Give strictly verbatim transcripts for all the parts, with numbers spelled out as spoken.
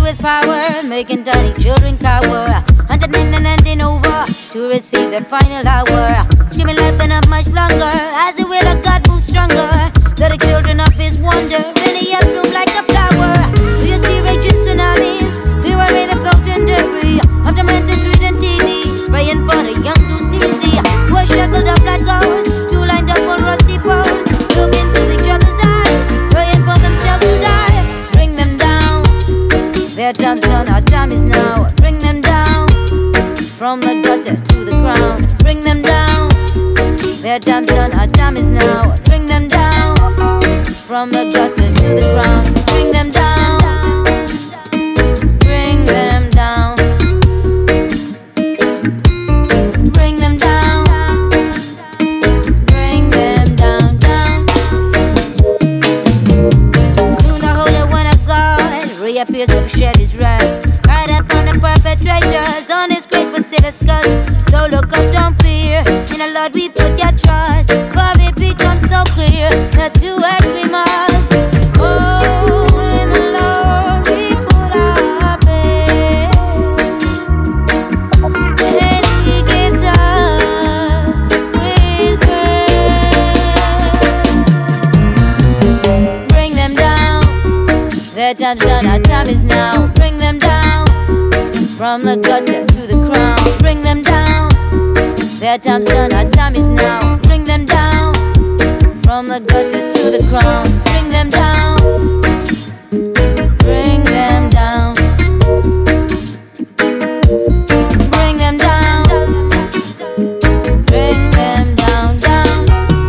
with power, making tiny children cower. Hunting in and handing over to receive their final hour. Screaming life and not much longer, as the will of God moves stronger. Let the children of His wonder in the air bloom like a flower. Do you see raging tsunamis? Clear away the floating debris of the mental street and T V, spraying for the young to steezy. We're shackled up like ghosts, two lined up on rusty posts, looking into each other's eyes, praying for themselves to die. Bring them down. Their time's done, our time is now. Bring them down. From the gutter to the ground. Bring them down. Their time's done, our time is now. Bring them down. From the gutter to the ground. Bring them down. Bring them down. Bring them down. Bring them down, down. Soon the Holy One of God reappears to shed His wrath. Right upon the perpetrators on His great basiliscus. So look up, don't fear. In the Lord we put your trust. For it becomes so clear that to act we must. Oh, in the Lord we put our faith, and He gives us with grace. Bring them down. Their time's done, our time is now. Bring them down. From the gutter to the crown. Bring them down. Their time's done, our time is now. Bring them down. From the gutter to the crown. Bring them down. Bring them down. Bring them down. Bring them down, down.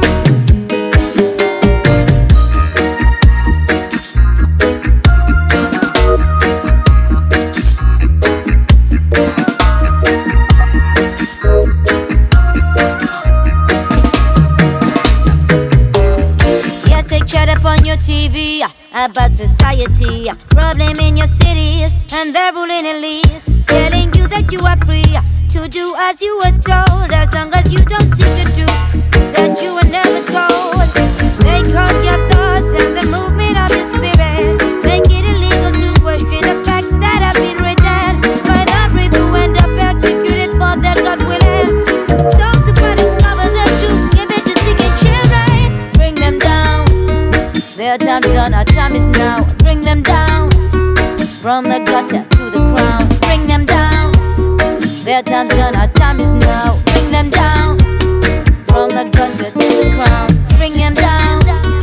Yes, they chat up on your T V about society, problem in your cities, and their ruling elites, telling you that you are free to do as you were told, as long as you don't seek the truth that you were never told. They cause your thoughts and the movement of your spirit, make it illegal to question the facts that have been written by the brave who end up executed for their God willing souls to find discover the truth, give it to seeking children. Bring them down. Their time's done, our time is now. Bring them down. From the gutter to the crown. Bring them down. Their time's done, our time is now. Bring them down. From the gutter to the crown. Bring them down.